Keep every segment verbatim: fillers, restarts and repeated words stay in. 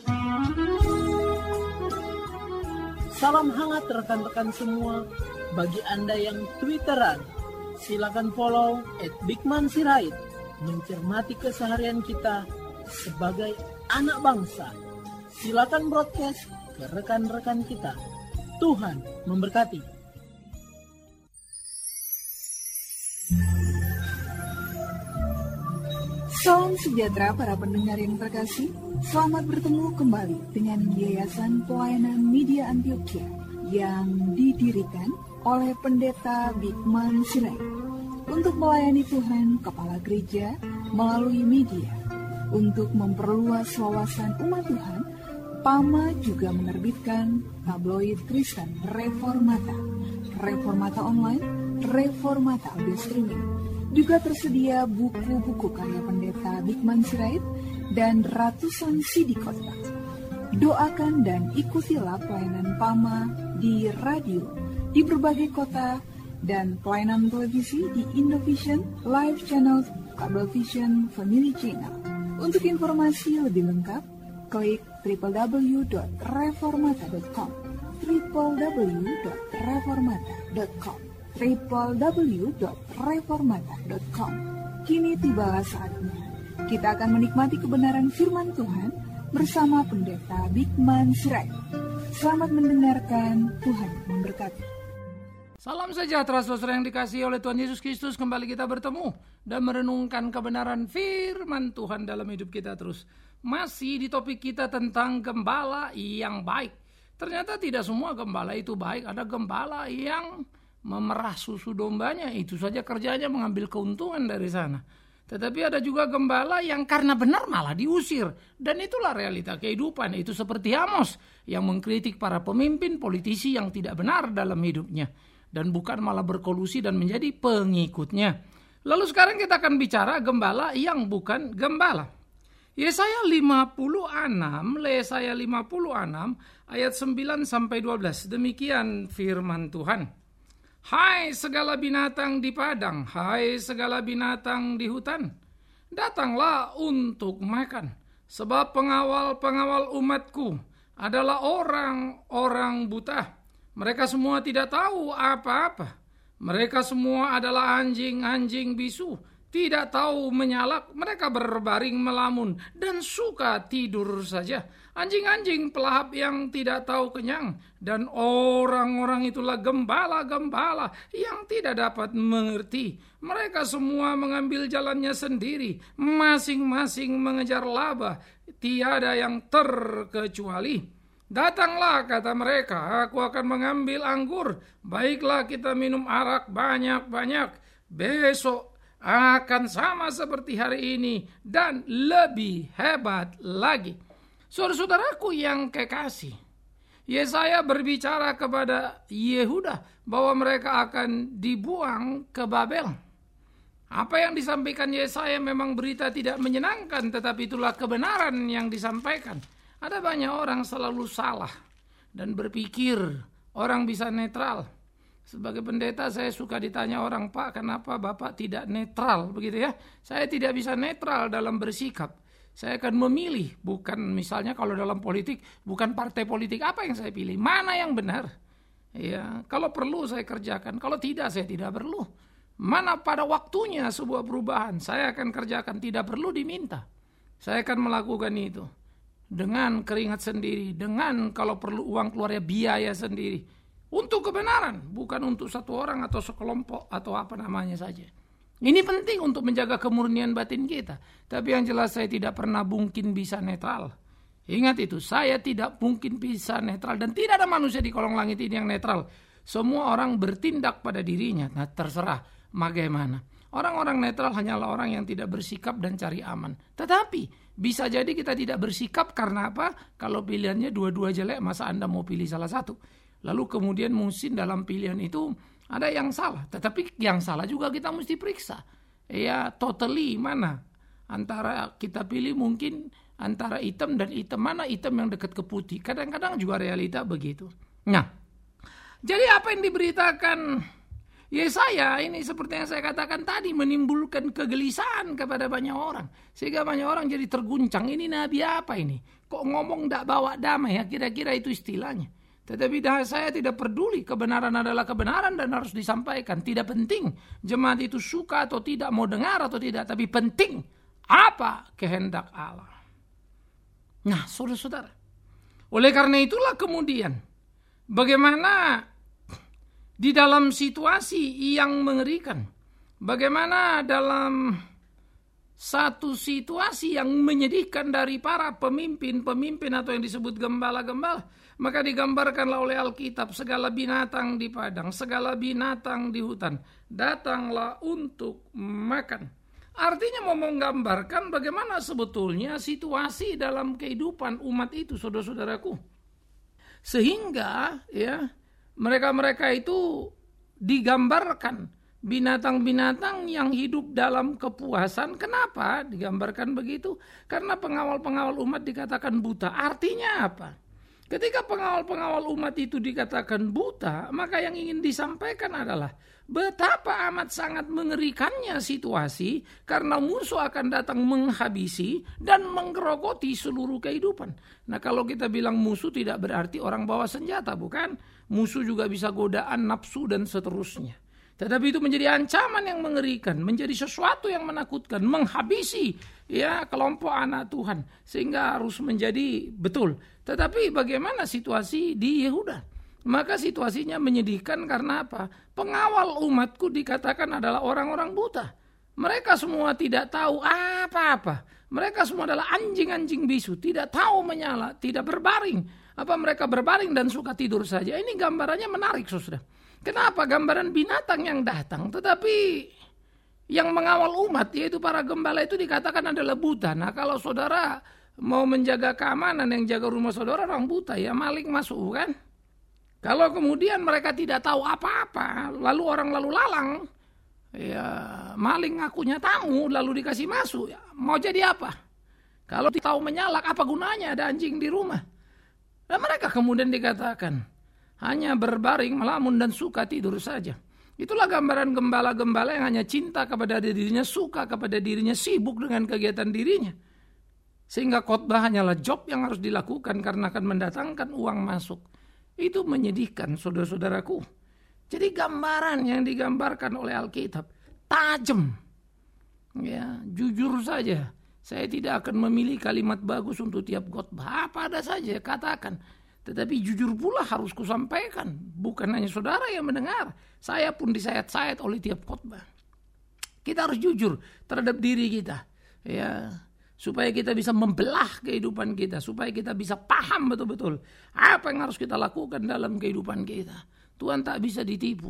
Salam hangat rekan-rekan semua. Bagi Anda yang Twitteran, silakan follow at bigman sirait. Mencermati keseharian kita sebagai anak bangsa. Silakan broadcast ke rekan-rekan kita. Tuhan memberkati. Salam sejahtera para pendengar yang terkasih. Selamat bertemu kembali dengan Yayasan Pelayanan Media Antioquia yang didirikan oleh Pendeta Bigman Sirait untuk melayani Tuhan Kepala Gereja melalui media. Untuk memperluas wawasan umat Tuhan, P A M A juga menerbitkan tabloid Kristen Reformata, Reformata Online, Reformata Audio Streaming. Juga tersedia buku-buku karya Pendeta Bigman Sirait dan ratusan C D kotak. Doakan dan ikutilah pelayanan P A M A di radio, di berbagai kota, dan pelayanan televisi di Indovision, Live Channel, Cablevision, Family Channel. Untuk informasi lebih lengkap, klik w w w dot reformata dot com, w w w dot reformata dot com, w w w dot reformata dot com. Kini tibalah saatnya kita akan menikmati kebenaran firman Tuhan bersama Pendeta Bigman Sirait. Selamat mendengarkan, Tuhan memberkati. Salam sejahtera saudara yang dikasihi oleh Tuhan Yesus Kristus. Kembali kita bertemu dan merenungkan kebenaran firman Tuhan dalam hidup kita terus. Masih di topik kita tentang gembala yang baik. Ternyata tidak semua gembala itu baik. Ada gembala yang memerah susu dombanya, itu saja kerjanya mengambil keuntungan dari sana. Tetapi ada juga gembala yang karena benar malah diusir. Dan itulah realita kehidupan. Itu seperti Amos yang mengkritik para pemimpin politisi yang tidak benar dalam hidupnya. Dan bukan malah berkolusi dan menjadi pengikutnya. Lalu sekarang kita akan bicara gembala yang bukan gembala. Yesaya lima puluh enam, Yesaya lima puluh enam ayat sembilan sampai dua belas. Demikian firman Tuhan. Hai segala binatang di padang, hai segala binatang di hutan, datanglah untuk makan. Sebab pengawal-pengawal umatku adalah orang-orang buta. Mereka semua tidak tahu apa-apa. Mereka semua adalah anjing-anjing bisu, tidak tahu menyalak. Mereka berbaring melamun dan suka tidur saja. Anjing-anjing pelahap yang tidak tahu kenyang. Dan orang-orang itulah gembala-gembala yang tidak dapat mengerti. Mereka semua mengambil jalannya sendiri. Masing-masing mengejar laba. Tiada yang terkecuali. Datanglah, kata mereka, aku akan mengambil anggur. Baiklah kita minum arak banyak-banyak. Besok akan sama seperti hari ini dan lebih hebat lagi. Saudara-saudaraku yang kekasih, Yesaya berbicara kepada Yehuda bahwa mereka akan dibuang ke Babel. Apa yang disampaikan Yesaya memang berita tidak menyenangkan, tetapi itulah kebenaran yang disampaikan. Ada banyak orang selalu salah dan berpikir orang bisa netral. Sebagai pendeta saya suka ditanya orang, Pak, kenapa Bapak tidak netral begitu ya? Saya tidak bisa netral dalam bersikap. Saya akan memilih, bukan misalnya kalau dalam politik, bukan partai politik apa yang saya pilih, mana yang benar. Ya, kalau perlu saya kerjakan, kalau tidak saya tidak perlu. Mana pada waktunya sebuah perubahan, saya akan kerjakan, tidak perlu diminta. Saya akan melakukan itu. Dengan keringat sendiri, dengan kalau perlu uang keluarnya biaya sendiri. Untuk kebenaran, bukan untuk satu orang atau sekelompok atau apa namanya saja. Ini penting untuk menjaga kemurnian batin kita. Tapi yang jelas saya tidak pernah mungkin bisa netral. Ingat itu, saya tidak mungkin bisa netral. Dan tidak ada manusia di kolong langit ini yang netral. Semua orang bertindak pada dirinya. Nah terserah bagaimana. Orang-orang netral hanyalah orang yang tidak bersikap dan cari aman. Tetapi bisa jadi kita tidak bersikap karena apa? Kalau pilihannya dua-dua jelek, masa Anda mau pilih salah satu? Lalu kemudian mungkin dalam pilihan itu ada yang salah. Tetapi yang salah juga kita mesti periksa. Ya totally mana? Antara kita pilih mungkin antara hitam dan hitam. Mana hitam yang dekat ke putih? Kadang-kadang juga realita begitu. Nah, jadi apa yang diberitakan Yesaya ini seperti yang saya katakan tadi menimbulkan kegelisahan kepada banyak orang. Sehingga banyak orang jadi terguncang. Ini nabi apa ini? Kok ngomong tidak bawa damai ya? Kira-kira itu istilahnya. Tetapi saya tidak peduli. Kebenaran adalah kebenaran dan harus disampaikan. Tidak penting jemaat itu suka atau tidak, mau dengar atau tidak. Tapi penting apa kehendak Allah. Nah saudara-saudara. Oleh karena itulah kemudian bagaimana di dalam situasi yang mengerikan, bagaimana dalam satu situasi yang menyedihkan dari para pemimpin-pemimpin atau yang disebut gembala-gembala, maka digambarkanlah oleh Alkitab segala binatang di padang, segala binatang di hutan, datanglah untuk makan. Artinya mau menggambarkan bagaimana sebetulnya situasi dalam kehidupan umat itu, saudara-saudaraku. Sehingga ya mereka-mereka itu digambarkan binatang-binatang yang hidup dalam kepuasan. Kenapa digambarkan begitu? Karena pengawal-pengawal umat dikatakan buta. Artinya apa? Ketika pengawal-pengawal umat itu dikatakan buta, maka yang ingin disampaikan adalah betapa amat sangat mengerikannya situasi karena musuh akan datang menghabisi dan menggerogoti seluruh kehidupan. Nah kalau kita bilang musuh tidak berarti orang bawa senjata, bukan? Musuh juga bisa godaan, nafsu dan seterusnya. Tetapi itu menjadi ancaman yang mengerikan, menjadi sesuatu yang menakutkan, menghabisi ya kelompok anak Tuhan sehingga harus menjadi betul. Tetapi bagaimana situasi di Yehuda? Maka situasinya menyedihkan karena apa? Pengawal umatku dikatakan adalah orang-orang buta. Mereka semua tidak tahu apa-apa. Mereka semua adalah anjing-anjing bisu, tidak tahu menyala, tidak berbaring. Apa mereka berbaring dan suka tidur saja? Ini gambarannya menarik, saudara. Kenapa? Gambaran binatang yang datang, tetapi yang mengawal umat, yaitu para gembala itu dikatakan adalah buta. Nah kalau saudara mau menjaga keamanan, yang jaga rumah saudara orang buta, ya maling masuk kan? Kalau kemudian mereka tidak tahu apa-apa, lalu orang lalu lalang, ya maling ngakunya tamu, lalu dikasih masuk, ya, mau jadi apa? Kalau tahu menyalak, apa gunanya ada anjing di rumah? Dan mereka kemudian dikatakan hanya berbaring, melamun dan suka tidur saja. Itulah gambaran gembala-gembala yang hanya cinta kepada dirinya, suka kepada dirinya, sibuk dengan kegiatan dirinya. Sehingga khotbah hanyalah job yang harus dilakukan karena akan mendatangkan uang masuk. Itu menyedihkan saudara-saudaraku. Jadi gambaran yang digambarkan oleh Alkitab tajam. Ya, jujur saja, saya tidak akan memilih kalimat bagus untuk tiap khotbah. Apa ada saja katakan. Tetapi jujur pula harus kusampaikan. Bukan hanya saudara yang mendengar. Saya pun disayat-sayat oleh tiap khotbah. Kita harus jujur terhadap diri kita. Ya, supaya kita bisa membelah kehidupan kita. Supaya kita bisa paham betul-betul apa yang harus kita lakukan dalam kehidupan kita. Tuhan tak bisa ditipu.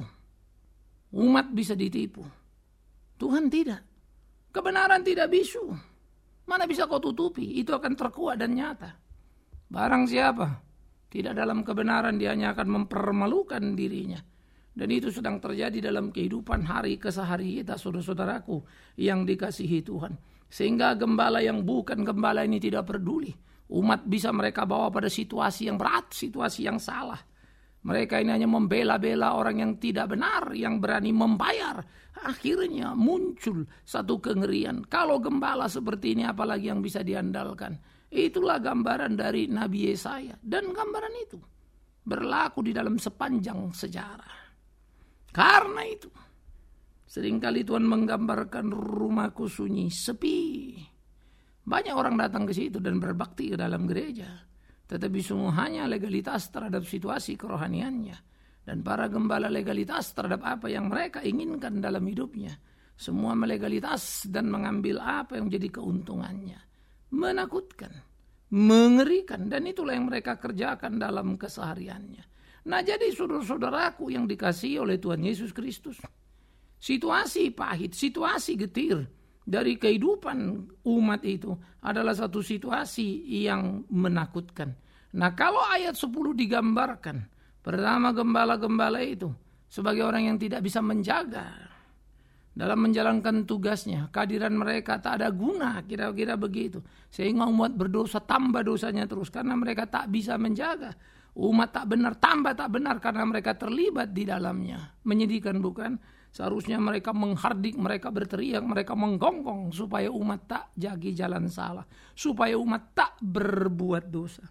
Umat bisa ditipu. Tuhan tidak. Kebenaran tidak bisu. Mana bisa kau tutupi? Itu akan terkuat dan nyata. Barang siapa tidak dalam kebenaran, dia hanya akan mempermalukan dirinya. Dan itu sedang terjadi dalam kehidupan hari kesehari kita, saudara-saudaraku yang dikasihi Tuhan. Sehingga gembala yang bukan gembala ini tidak peduli. Umat bisa mereka bawa pada situasi yang berat, situasi yang salah. Mereka ini hanya membela-bela orang yang tidak benar, yang berani membayar. Akhirnya muncul satu kengerian. Kalau gembala seperti ini, apalagi yang bisa diandalkan? Itulah gambaran dari Nabi Yesaya. Dan gambaran itu berlaku di dalam sepanjang sejarah. Karena itu, seringkali Tuhan menggambarkan rumahku sunyi, sepi. Banyak orang datang ke situ dan berbakti ke dalam gereja. Tetapi semua hanya legalitas terhadap situasi kerohaniannya. Dan para gembala legalitas terhadap apa yang mereka inginkan dalam hidupnya. Semua melegalitas dan mengambil apa yang menjadi keuntungannya. Menakutkan, mengerikan. Dan itulah yang mereka kerjakan dalam kesehariannya. Nah jadi saudara-saudaraku yang dikasihi oleh Tuhan Yesus Kristus. Situasi pahit, situasi getir dari kehidupan umat itu adalah satu situasi yang menakutkan. Nah kalau ayat sepuluh digambarkan, pertama gembala-gembala itu sebagai orang yang tidak bisa menjaga dalam menjalankan tugasnya, kehadiran mereka tak ada guna, kira-kira begitu. Sehingga umat berdosa tambah dosanya terus karena mereka tak bisa menjaga. Umat tak benar, tambah tak benar karena mereka terlibat di dalamnya. Menyedihkan bukan? Seharusnya mereka menghardik, mereka berteriak, mereka menggonggong supaya umat tak jagi jalan salah. Supaya umat tak berbuat dosa.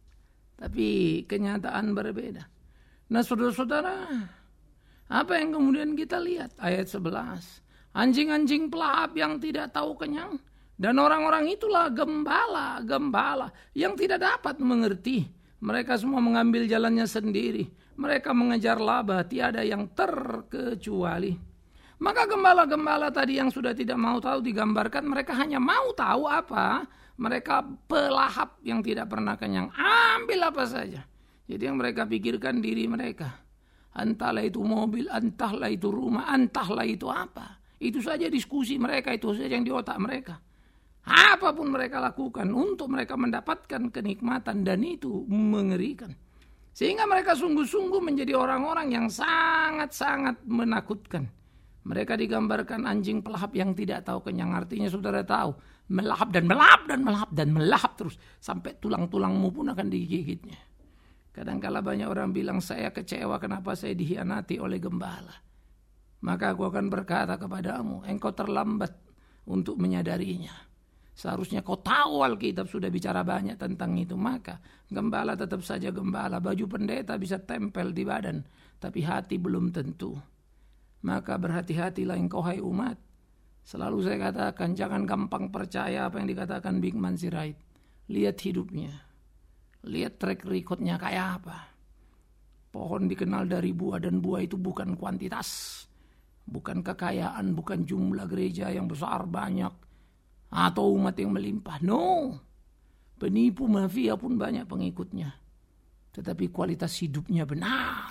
Tapi kenyataan berbeda. Nah saudara-saudara, apa yang kemudian kita lihat? Ayat sebelas. Anjing-anjing pelahap yang tidak tahu kenyang. Dan orang-orang itulah gembala-gembala yang tidak dapat mengerti. Mereka semua mengambil jalannya sendiri. Mereka mengejar laba, tiada yang terkecuali. Maka gembala-gembala tadi yang sudah tidak mau tahu digambarkan, mereka hanya mau tahu apa? Mereka pelahap yang tidak pernah kenyang. Ambil apa saja. Jadi yang mereka pikirkan diri mereka. Entahlah itu mobil, entahlah itu rumah, entahlah itu apa. Itu saja diskusi mereka, itu saja yang di otak mereka. Apapun mereka lakukan untuk mereka mendapatkan kenikmatan, dan itu mengerikan. Sehingga mereka sungguh-sungguh menjadi orang-orang yang sangat-sangat menakutkan. Mereka digambarkan anjing pelahap yang tidak tahu kenyang. Artinya saudara tahu, melahap dan melahap dan melahap dan melahap terus. Sampai tulang-tulangmu pun akan digigitnya. Kadang-kala banyak orang bilang, saya kecewa kenapa saya dikhianati oleh gembala. Maka aku akan berkata kepadamu, engkau terlambat untuk menyadarinya. Seharusnya kau tahu Alkitab sudah bicara banyak tentang itu. Maka gembala tetap saja gembala. Baju pendeta bisa tempel di badan, tapi hati belum tentu. Maka berhati-hatilah engkau hai umat. Selalu saya katakan, jangan gampang percaya apa yang dikatakan Bigman Sirait. Lihat hidupnya. Lihat track recordnya kayak apa. Pohon dikenal dari buah, dan buah itu bukan kuantitas. Bukan kekayaan, bukan jumlah gereja yang besar banyak. Atau umat yang melimpah. No. Penipu mafia pun banyak pengikutnya. Tetapi kualitas hidupnya benar.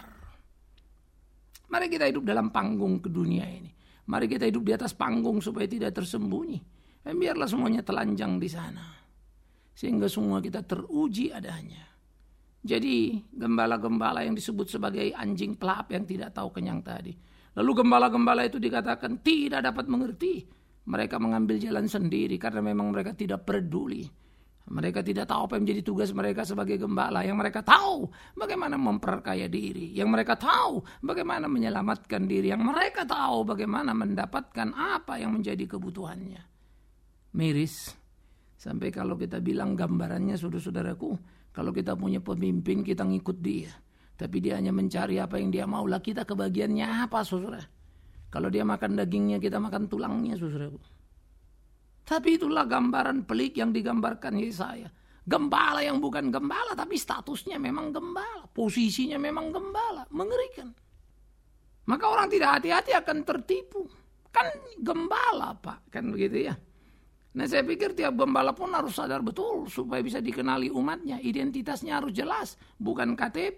Mari kita hidup dalam panggung ke dunia ini. Mari kita hidup di atas panggung supaya tidak tersembunyi. Dan biarlah semuanya telanjang di sana. Sehingga semua kita teruji adanya. Jadi gembala-gembala yang disebut sebagai anjing pelahap yang tidak tahu kenyang tadi. Lalu gembala-gembala itu dikatakan tidak dapat mengerti. Mereka mengambil jalan sendiri karena memang mereka tidak peduli. Mereka tidak tahu apa yang menjadi tugas mereka sebagai gembala. Yang mereka tahu bagaimana memperkaya diri. Yang mereka tahu bagaimana menyelamatkan diri. Yang mereka tahu bagaimana mendapatkan apa yang menjadi kebutuhannya. Miris. Sampai kalau kita bilang gambarannya, saudara-saudaraku, kalau kita punya pemimpin kita ngikut dia. Tapi dia hanya mencari apa yang dia mau. Lah kita kebagiannya apa, saudara? Kalau dia makan dagingnya, kita makan tulangnya, saudaraku. Tapi itulah gambaran pelik yang digambarkan Yesaya. Gembala yang bukan gembala, tapi statusnya memang gembala. Posisinya memang gembala. Mengerikan. Maka orang tidak hati-hati akan tertipu. Kan gembala, Pak. Kan begitu ya. Nah saya pikir tiap gembala pun harus sadar betul. Supaya bisa dikenali umatnya. Identitasnya harus jelas. Bukan K T P.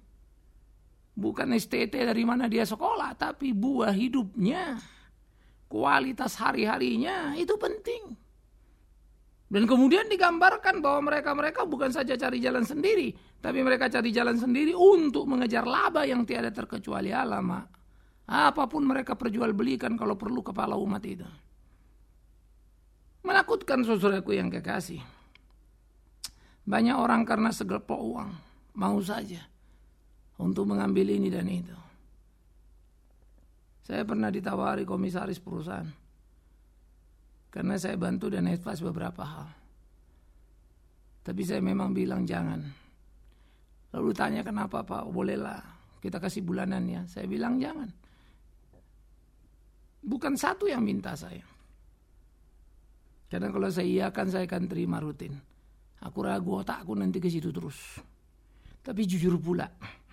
Bukan S T T dari mana dia sekolah, tapi buah hidupnya, kualitas hari-harinya itu penting. Dan kemudian digambarkan bahwa mereka-mereka bukan saja cari jalan sendiri, tapi mereka cari jalan sendiri untuk mengejar laba yang tiada terkecuali Allah, Mak. Apapun mereka perjualbelikan kalau perlu kepala umat itu. Menakutkan saudaraku yang kekasih. Banyak orang karena segelpok uang, mau saja untuk mengambil ini dan itu. Saya pernah ditawari komisaris perusahaan. Karena saya bantu dan advise beberapa hal. Tapi saya memang bilang jangan. Lalu tanya kenapa Pak? Bolehlah kita kasih bulanan ya. Saya bilang jangan. Bukan satu yang minta saya. Karena kalau saya iakan saya akan terima rutin. Aku ragu otakku nanti ke situ terus. Tapi jujur pula.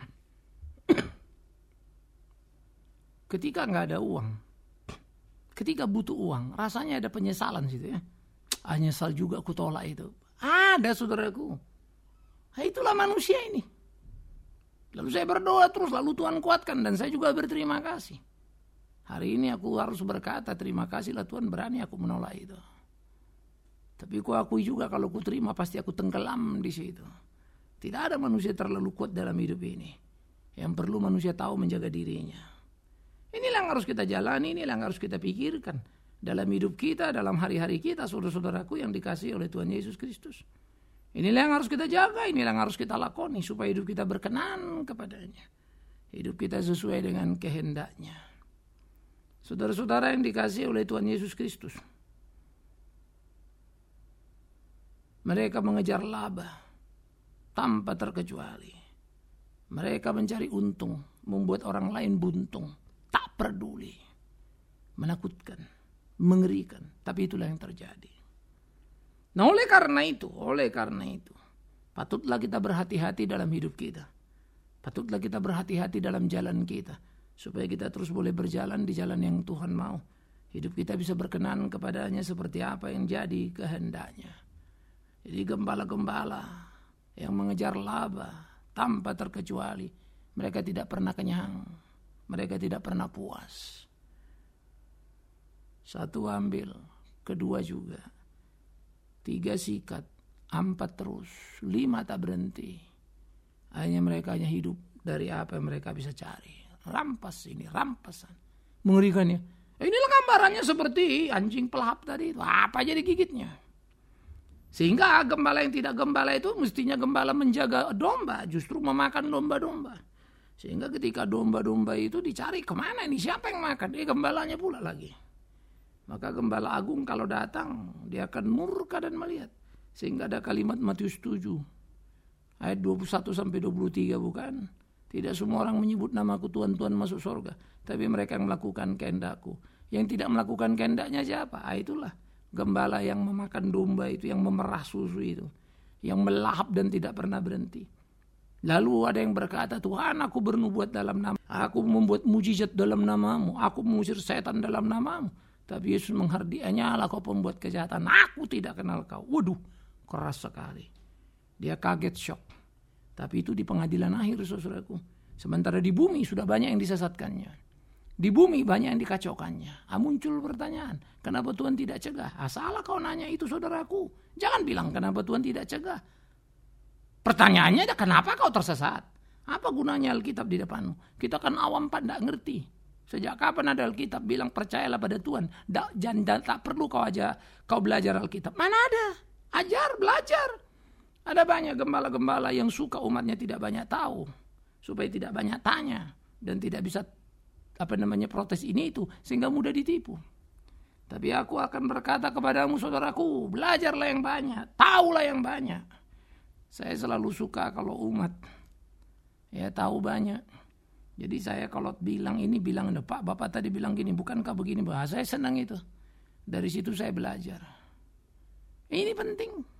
Ketika nggak ada uang, ketika butuh uang, rasanya ada penyesalan situ ya. Ah, nyesal juga aku tolak itu. Ada saudaraku. Nah, itulah manusia ini. Lalu saya berdoa terus, lalu Tuhan kuatkan dan saya juga berterima kasih. Hari ini aku harus berkata terima kasihlah Tuhan berani aku menolak itu. Tapi aku akui juga kalau aku terima pasti aku tenggelam di situ. Tidak ada manusia terlalu kuat dalam hidup ini. Yang perlu manusia tahu menjaga dirinya. Inilah yang harus kita jalani, inilah yang harus kita pikirkan. Dalam hidup kita, dalam hari-hari kita, saudara-saudaraku yang dikasihi oleh Tuhan Yesus Kristus. Inilah yang harus kita jaga, inilah yang harus kita lakoni supaya hidup kita berkenan kepadanya. Hidup kita sesuai dengan kehendaknya. Saudara-saudara yang dikasihi oleh Tuhan Yesus Kristus. Mereka mengejar laba tanpa terkecuali. Mereka mencari untung, membuat orang lain buntung. Tak peduli. Menakutkan, mengerikan. Tapi itulah yang terjadi. Nah oleh karena itu, oleh karena itu, patutlah kita berhati-hati dalam hidup kita. Patutlah kita berhati-hati dalam jalan kita. Supaya kita terus boleh berjalan di jalan yang Tuhan mau. Hidup kita bisa berkenan kepadanya seperti apa yang jadi kehendaknya. Jadi gembala-gembala yang mengejar laba tanpa terkecuali. Mereka tidak pernah kenyang. Mereka tidak pernah puas. Satu ambil, kedua juga. Tiga sikat, empat terus, lima tak berhenti. Hanya mereka hanya hidup dari apa yang mereka bisa cari. Rampas ini, rampasan. Mengerikan ya. Inilah gambarannya seperti anjing pelahap tadi itu. Apa aja digigitnya. Sehingga gembala yang tidak gembala itu mestinya gembala menjaga domba. Justru memakan domba-domba. Sehingga ketika domba-domba itu dicari kemana ini, siapa yang makan? Eh gembalanya pula lagi. Maka gembala agung kalau datang, dia akan murka dan melihat. Sehingga ada kalimat Matius tujuh. Ayat dua puluh satu sampai dua puluh tiga bukan? Tidak semua orang menyebut namaku Tuhan, Tuhan masuk surga. Tapi mereka yang melakukan kehendakku. Yang tidak melakukan kehendaknya siapa? Ah, itulah gembala yang memakan domba itu, yang memerah susu itu. Yang melahap dan tidak pernah berhenti. Lalu ada yang berkata, Tuhan aku bernubuat dalam nama. Aku membuat mujizat dalam namamu. Aku mengusir setan dalam namamu. Tapi Yesus menghardianya, Allah kau pembuat kejahatan. Aku tidak kenal kau. Waduh, keras sekali. Dia kaget, shock. Tapi itu di pengadilan akhir, saudaraku. Sementara di bumi sudah banyak yang disesatkannya. Di bumi banyak yang dikacaukannya. Ah, muncul pertanyaan, kenapa Tuhan tidak cegah? Ah, salah kau nanya itu, saudaraku. Jangan bilang kenapa Tuhan tidak cegah. Pertanyaannya ada kenapa kau tersesat? Apa gunanya Alkitab di depanmu? Kita kan awam pak, tidak ngerti. Sejak kapan ada Alkitab bilang percayalah pada Tuhan? Jangan, tak perlu kau aja kau belajar Alkitab. Mana ada? Ajar, belajar. Ada banyak gembala-gembala yang suka umatnya tidak banyak tahu. Supaya tidak banyak tanya. Dan tidak bisa apa namanya protes ini itu. Sehingga mudah ditipu. Tapi aku akan berkata kepadamu saudaraku. Belajarlah yang banyak. Tahulah yang banyak. Saya selalu suka kalau umat. Ya tahu banyak. Jadi saya kalau bilang ini bilang. Pak Bapak tadi bilang gini. Bukankah begini? Bah, saya senang itu. Dari situ saya belajar. Ini penting.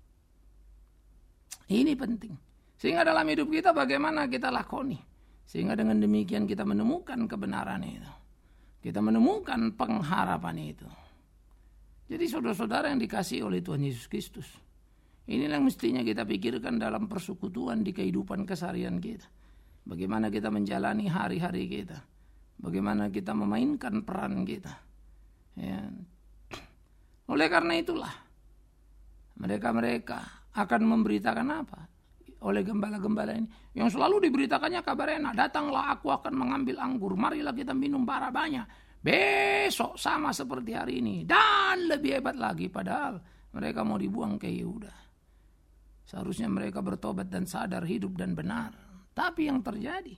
Ini penting. Sehingga dalam hidup kita bagaimana kita lakoni. Sehingga dengan demikian kita menemukan kebenaran itu. Kita menemukan pengharapan itu. Jadi saudara-saudara yang dikasihi oleh Tuhan Yesus Kristus. Inilah yang mestinya kita pikirkan dalam persekutuan di kehidupan keseharian kita. Bagaimana kita menjalani hari-hari kita. Bagaimana kita memainkan peran kita. Ya. Oleh karena itulah. Mereka-mereka akan memberitakan apa? Oleh gembala-gembala ini. Yang selalu diberitakannya kabar enak. Datanglah aku akan mengambil anggur. Marilah kita minum bara banyak. Besok sama seperti hari ini. Dan lebih hebat lagi. Padahal mereka mau dibuang ke Yehuda. Seharusnya mereka bertobat dan sadar hidup dan benar. Tapi yang terjadi.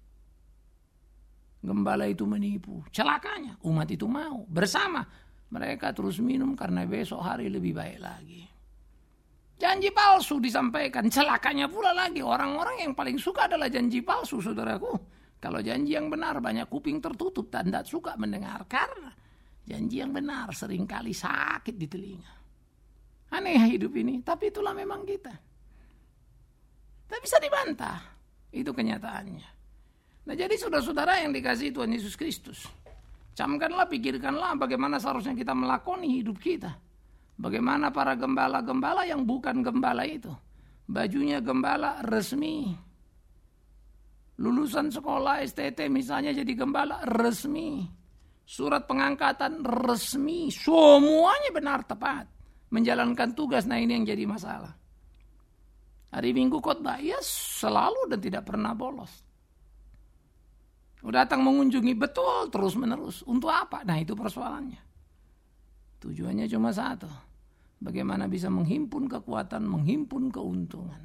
Gembala itu menipu. Celakanya umat itu mau. Bersama. Mereka terus minum karena besok hari lebih baik lagi. Janji palsu disampaikan, celakanya pula lagi. Orang-orang yang paling suka adalah janji palsu, saudaraku. Kalau janji yang benar banyak kuping tertutup dan tidak suka mendengar. Karena janji yang benar seringkali sakit di telinga. Aneh hidup ini, tapi itulah memang kita. Tak bisa dibantah, itu kenyataannya. Nah jadi saudara-saudara yang dikasihi Tuhan Yesus Kristus. Camkanlah, pikirkanlah bagaimana seharusnya kita melakoni hidup kita. Bagaimana para gembala-gembala yang bukan gembala itu. Bajunya gembala resmi. Lulusan sekolah S T T misalnya jadi gembala resmi. Surat pengangkatan resmi. Semuanya benar tepat. Menjalankan tugas, nah ini yang jadi masalah. Hari Minggu khotbah, ya selalu dan tidak pernah bolos. Datang mengunjungi betul terus menerus. Untuk apa? Nah itu persoalannya. Tujuannya cuma satu. bagaimana bisa menghimpun kekuatan, menghimpun keuntungan.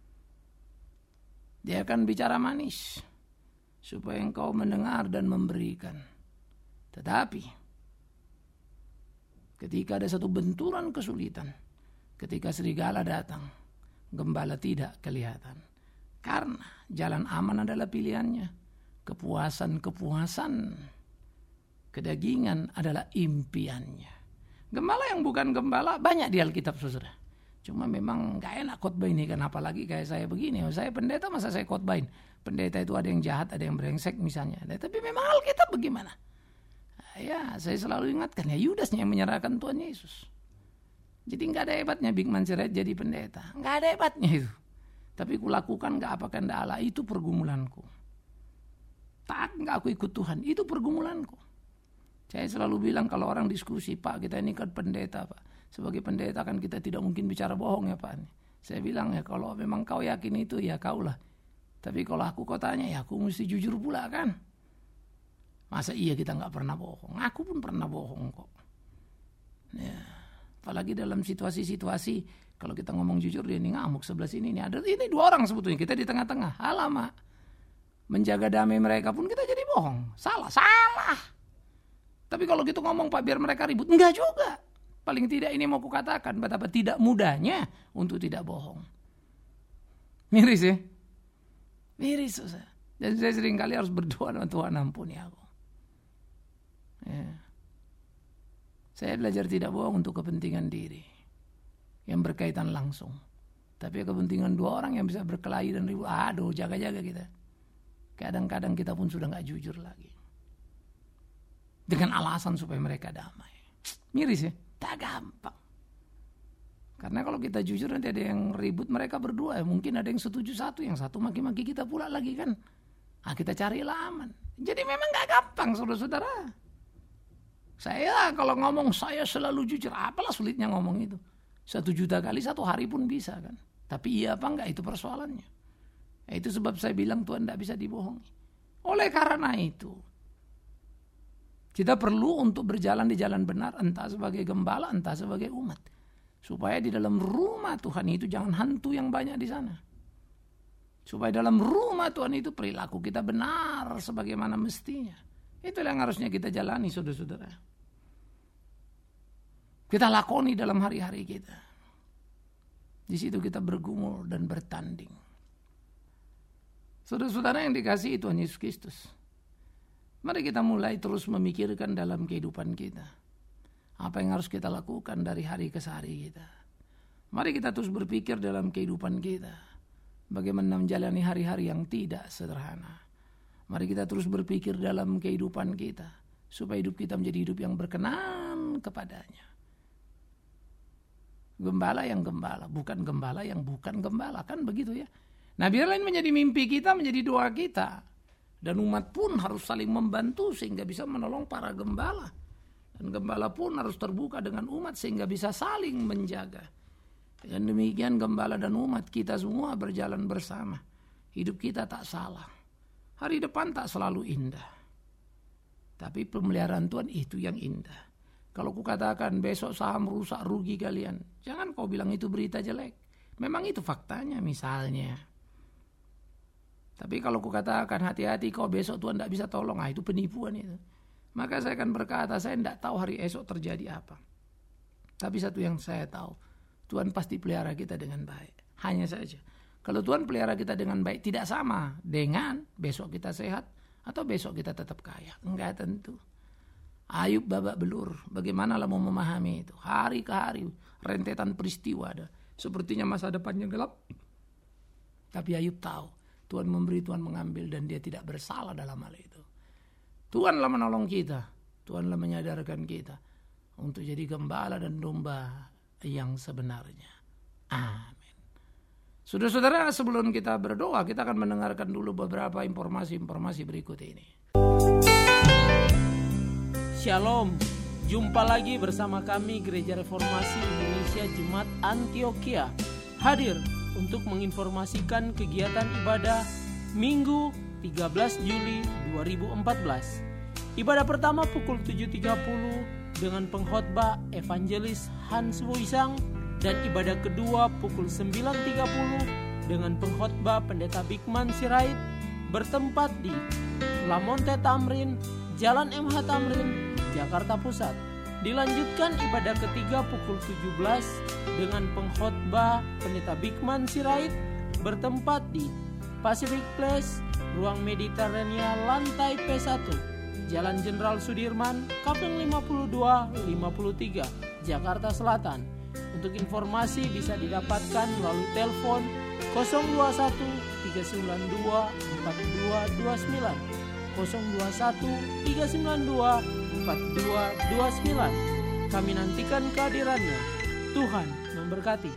Dia akan bicara manis supaya engkau mendengar dan memberikan. Tetapi ketika ada satu benturan kesulitan, ketika serigala datang, gembala tidak kelihatan. Karena jalan aman adalah pilihannya. Kepuasan-kepuasan kedagingan adalah impiannya. Gembala yang bukan gembala banyak di Alkitab, saudara. Cuma memang gak enak khotbah ini kan, apalagi kayak saya begini. Saya pendeta, masa saya khotbahin? Pendeta itu ada yang jahat, ada yang brengsek misalnya. Tapi memang Alkitab bagaimana? Ya, saya selalu ingatkan ya, Yudasnya yang menyerahkan Tuhan Yesus. Jadi gak ada hebatnya Bigman Sirait jadi pendeta. Gak ada hebatnya itu. Tapi kulakukan gak apa kehendak Allah, itu pergumulanku. Tak gak aku ikut Tuhan, itu pergumulanku. Saya selalu bilang kalau orang diskusi, Pak kita ini kan pendeta Pak. Sebagai pendeta kan kita tidak mungkin bicara bohong ya Pak. Saya bilang ya kalau memang kau yakin itu ya kaulah. Tapi kalau aku kau tanya ya aku mesti jujur pula kan. Masa iya kita gak pernah bohong? Aku pun pernah bohong kok. Ya, apalagi dalam situasi-situasi kalau kita ngomong jujur dia ini ngamuk sebelah sini. Ini ada ini dua orang sebetulnya, kita di tengah-tengah. Alamak. Menjaga damai mereka pun kita jadi bohong. Salah, salah. Tapi kalau gitu ngomong Pak biar mereka ribut. Enggak juga. Paling tidak ini mau kukatakan betapa tidak mudahnya untuk tidak bohong. Miris ya? Miris susah. Dan saya sering kali harus berdoa dengan Tuhan ampuni aku. Ya. Saya belajar tidak bohong untuk kepentingan diri. Yang berkaitan langsung. Tapi kepentingan dua orang yang bisa berkelahi dan ribut. Aduh jaga-jaga kita. Kadang-kadang kita pun sudah gak jujur lagi. Dengan alasan supaya mereka damai. Miris ya? Tak gampang. Karena kalau kita jujur nanti ada yang ribut mereka berdua. Mungkin ada yang setuju satu, yang satu maki-maki kita pula lagi kan. Nah, kita cari aman. Jadi memang gak gampang saudara-saudara. Saya kalau ngomong saya selalu jujur. Apalah sulitnya ngomong itu. Satu juta kali satu hari pun bisa kan. Tapi iya apa enggak itu persoalannya. Itu sebab saya bilang Tuhan tidak bisa dibohongi. Oleh karena itu kita perlu untuk berjalan di jalan benar, entah sebagai gembala, entah sebagai umat. Supaya di dalam rumah Tuhan itu jangan hantu yang banyak di sana. Supaya dalam rumah Tuhan itu perilaku kita benar sebagaimana mestinya. Itulah yang harusnya kita jalani saudara-saudara. Kita lakoni dalam hari-hari kita. Di situ kita bergumul dan bertanding. Saudara-saudara yang dikasihi Tuhan Yesus Kristus. Mari kita mulai terus memikirkan dalam kehidupan kita. Apa yang harus kita lakukan dari hari ke hari kita. Mari kita terus berpikir dalam kehidupan kita. Bagaimana menjalani hari-hari yang tidak sederhana. Mari kita terus berpikir dalam kehidupan kita. Supaya hidup kita menjadi hidup yang berkenan kepadanya. Gembala yang gembala, bukan gembala yang bukan gembala. Kan begitu ya. Nah biarlah ini menjadi mimpi kita, menjadi doa kita. Dan umat pun harus saling membantu sehingga bisa menolong para gembala. Dan gembala pun harus terbuka dengan umat sehingga bisa saling menjaga. Dengan demikian gembala dan umat kita semua berjalan bersama. Hidup kita tak salah. Hari depan tak selalu indah. Tapi pemeliharaan Tuhan itu yang indah. Kalau kukatakan besok saham rusak rugi kalian. Jangan kau bilang itu berita jelek. Memang itu faktanya misalnya. Tapi kalau kukatakan hati-hati kau besok Tuhan tidak bisa tolong. Ah, itu penipuan itu. Maka saya akan berkata saya tidak tahu hari esok terjadi apa. Tapi satu yang saya tahu. Tuhan pasti pelihara kita dengan baik. Hanya saja. Kalau Tuhan pelihara kita dengan baik tidak sama dengan besok kita sehat. Atau besok kita tetap kaya. Enggak tentu. Ayub babak belur. Bagaimana lah mau memahami itu. Hari ke hari. Rentetan peristiwa ada. Sepertinya masa depannya gelap. Tapi Ayub tahu. Tuhan memberi, Tuhan mengambil. Dan dia tidak bersalah dalam hal itu. Tuhanlah menolong kita. Tuhanlah menyadarkan kita. Untuk jadi gembala dan domba yang sebenarnya. Amin. Saudara-saudara, sebelum kita berdoa, kita akan mendengarkan dulu beberapa informasi-informasi berikut ini. Shalom, jumpa lagi bersama kami Gereja Reformasi Indonesia Jemaat Antioquia, hadir untuk menginformasikan kegiatan ibadah Minggu tiga belas Juli dua ribu empat belas. Ibadah pertama pukul tujuh tiga puluh dengan pengkhotbah Evangelis Hans Woisang, dan ibadah kedua pukul sembilan tiga puluh dengan pengkhotbah Pendeta Bikman Sirait bertempat di Lamonte Tamrin, Jalan M H Tamrin, Jakarta Pusat. Dilanjutkan ibadah ketiga pukul tujuh belas dengan pengkhotbah Pendeta Bikman Sirait bertempat di Pacific Place, Ruang Mediterania, lantai P satu, Jalan Jenderal Sudirman, Kapling lima puluh dua lima puluh tiga, Jakarta Selatan. Untuk informasi bisa didapatkan melalui telepon nol dua satu tiga sembilan dua empat dua dua sembilan, nol dua satu tiga sembilan dua empat dua dua sembilan. Kami nantikan kehadirannya. Tuhan memberkati.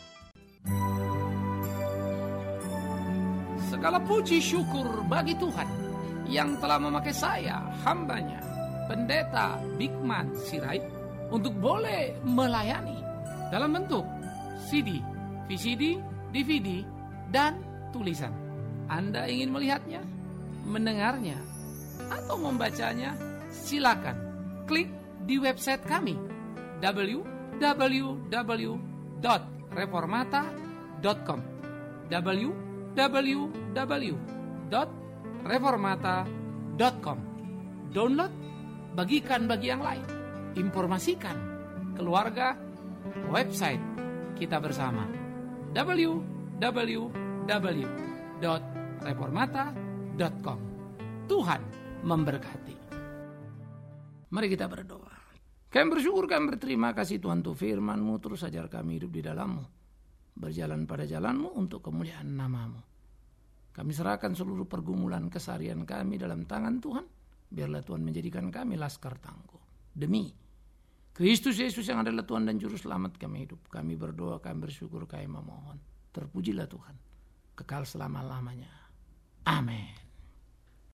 Segala puji syukur bagi Tuhan yang telah memakai saya, hambanya, Pendeta Bikman Sirait, untuk boleh melayani dalam bentuk C D, V C D, D V D, dan tulisan. Anda ingin melihatnya, mendengarnya, atau membacanya? Silakan klik di website kami w w w dot reformata dot com w w w dot reformata dot com. Download, bagikan bagi yang lain, informasikan keluarga, website kita bersama w w w dot reformata dot com. Tuhan memberkati. Mari kita berdoa. Kami bersyukur, kami berterima kasih Tuhan untuk firman-Mu, terus ajar kami hidup di dalam-Mu, berjalan pada jalan-Mu untuk kemuliaan nama-Mu. Kami serahkan seluruh pergumulan keseharian kami dalam tangan Tuhan. Biarlah Tuhan menjadikan kami laskar tangguh. Demi Kristus Yesus yang adalah Tuhan dan Juru Selamat kami hidup. Kami berdoa, kami bersyukur, kami memohon. Terpujilah Tuhan, kekal selama-lamanya. Amin.